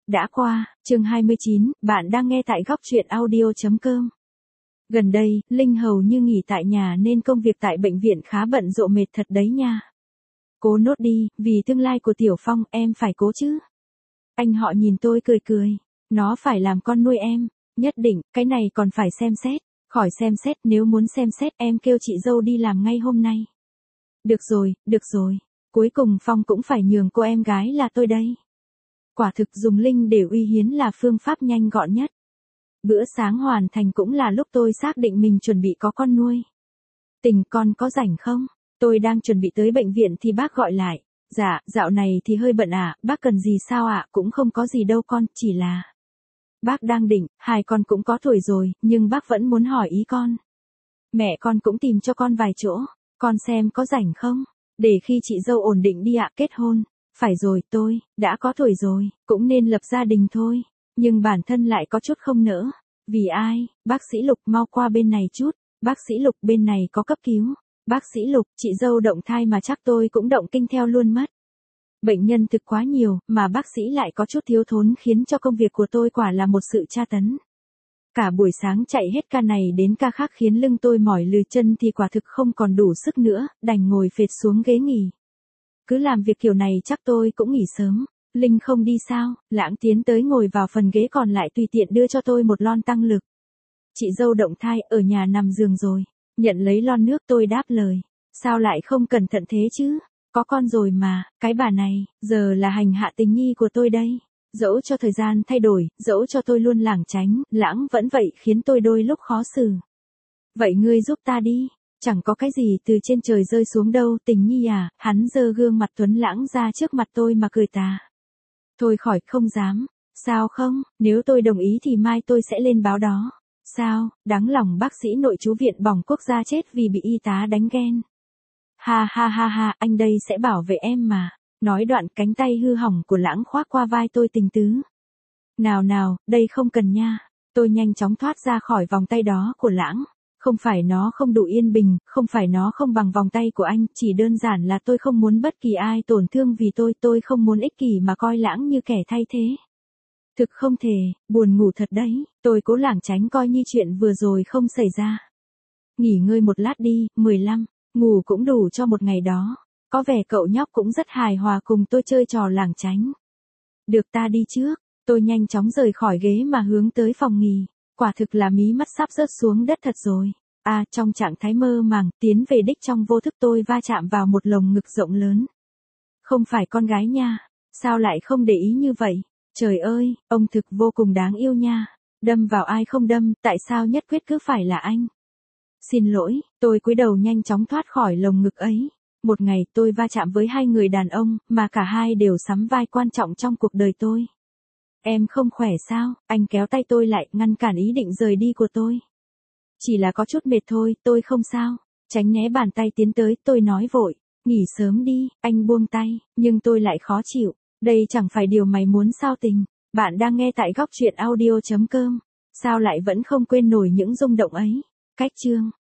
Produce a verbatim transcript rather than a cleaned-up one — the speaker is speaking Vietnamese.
Đã qua, chương hai mươi chín, bạn đang nghe tại góc truyện audio chấm com. Gần đây, Linh hầu như nghỉ tại nhà nên công việc tại bệnh viện khá bận rộn mệt thật đấy nha. Cố nốt đi, vì tương lai của Tiểu Phong em phải cố chứ. Anh họ nhìn tôi cười cười. Nó phải làm con nuôi em. Nhất định, cái này còn phải xem xét. Khỏi xem xét, nếu muốn xem xét em kêu chị dâu đi làm ngay hôm nay. Được rồi, được rồi. Cuối cùng Phong cũng phải nhường cô em gái là tôi đây. Quả thực dùng Linh để uy hiến là phương pháp nhanh gọn nhất. Bữa sáng hoàn thành cũng là lúc tôi xác định mình chuẩn bị có con nuôi. Tình con có rảnh không? Tôi đang chuẩn bị tới bệnh viện thì bác gọi lại. Dạ, dạo này thì hơi bận ạ, à, bác cần gì sao ạ? À? Cũng không có gì đâu con, chỉ là... Bác đang định, hai con cũng có tuổi rồi, nhưng bác vẫn muốn hỏi ý con. Mẹ con cũng tìm cho con vài chỗ, con xem có rảnh không? Để khi chị dâu ổn định đi ạ, à, kết hôn. Phải rồi, tôi, đã có tuổi rồi, cũng nên lập gia đình thôi. Nhưng bản thân lại có chút không nỡ. Vì ai? Bác sĩ Lục mau qua bên này chút. Bác sĩ Lục bên này có cấp cứu. Bác sĩ Lục, chị dâu động thai mà chắc tôi cũng động kinh theo luôn mất. Bệnh nhân thực quá nhiều, mà bác sĩ lại có chút thiếu thốn khiến cho công việc của tôi quả là một sự tra tấn. Cả buổi sáng chạy hết ca này đến ca khác khiến lưng tôi mỏi lừ chân thì quả thực không còn đủ sức nữa, đành ngồi phệt xuống ghế nghỉ. Cứ làm việc kiểu này chắc tôi cũng nghỉ sớm. Linh không đi sao? Lãng tiến tới ngồi vào phần ghế còn lại tùy tiện đưa cho tôi một lon tăng lực. Chị dâu động thai ở nhà nằm giường rồi. Nhận lấy lon nước tôi đáp lời. Sao lại không cẩn thận thế chứ? Có con rồi mà, cái bà này, giờ là hành hạ tình nhi của tôi đây. Dẫu cho thời gian thay đổi, dẫu cho tôi luôn lảng tránh, Lãng vẫn vậy khiến tôi đôi lúc khó xử. Vậy ngươi giúp ta đi. Chẳng có cái gì từ trên trời rơi xuống đâu, Tình nhi à, hắn giơ gương mặt tuấn lãng ra trước mặt tôi mà cười tà. Thôi khỏi, không dám. Sao không, nếu tôi đồng ý thì mai tôi sẽ lên báo đó. Sao, đáng lòng bác sĩ nội trú viện bỏng quốc gia chết vì bị y tá đánh ghen. Ha ha ha ha, anh đây sẽ bảo vệ em mà. Nói đoạn cánh tay hư hỏng của Lãng khoác qua vai tôi tình tứ. Nào nào, đây không cần nha. Tôi nhanh chóng thoát ra khỏi vòng tay đó của Lãng. Không phải nó không đủ yên bình, không phải nó không bằng vòng tay của anh, chỉ đơn giản là tôi không muốn bất kỳ ai tổn thương vì tôi, tôi không muốn ích kỷ mà coi Lãng như kẻ thay thế. Thực không thể, buồn ngủ thật đấy, tôi cố lảng tránh coi như chuyện vừa rồi không xảy ra. Nghỉ ngơi một lát đi, mười lăm, ngủ cũng đủ cho một ngày đó. Có vẻ cậu nhóc cũng rất hài hòa cùng tôi chơi trò lảng tránh. Được ta đi trước, tôi nhanh chóng rời khỏi ghế mà hướng tới phòng nghỉ. Quả thực là mí mắt sắp rớt xuống đất thật rồi. À, trong trạng thái mơ màng, tiến về đích trong vô thức tôi va chạm vào một lồng ngực rộng lớn. Không phải con gái nha. Sao lại không để ý như vậy? Trời ơi, ông thực vô cùng đáng yêu nha. Đâm vào ai không đâm, tại sao nhất quyết cứ phải là anh? Xin lỗi, tôi cúi đầu nhanh chóng thoát khỏi lồng ngực ấy. Một ngày tôi va chạm với hai người đàn ông, mà cả hai đều sắm vai quan trọng trong cuộc đời tôi. Em không khỏe sao? Anh kéo tay tôi lại, ngăn cản ý định rời đi của tôi. Chỉ là có chút mệt thôi, tôi không sao. Tránh né bàn tay tiến tới, tôi nói vội. Nghỉ sớm đi, anh buông tay, nhưng tôi lại khó chịu. Đây chẳng phải điều mày muốn sao Tình. Bạn đang nghe tại góc truyện audio chấm com. Sao lại vẫn không quên nổi những rung động ấy? Cách chương.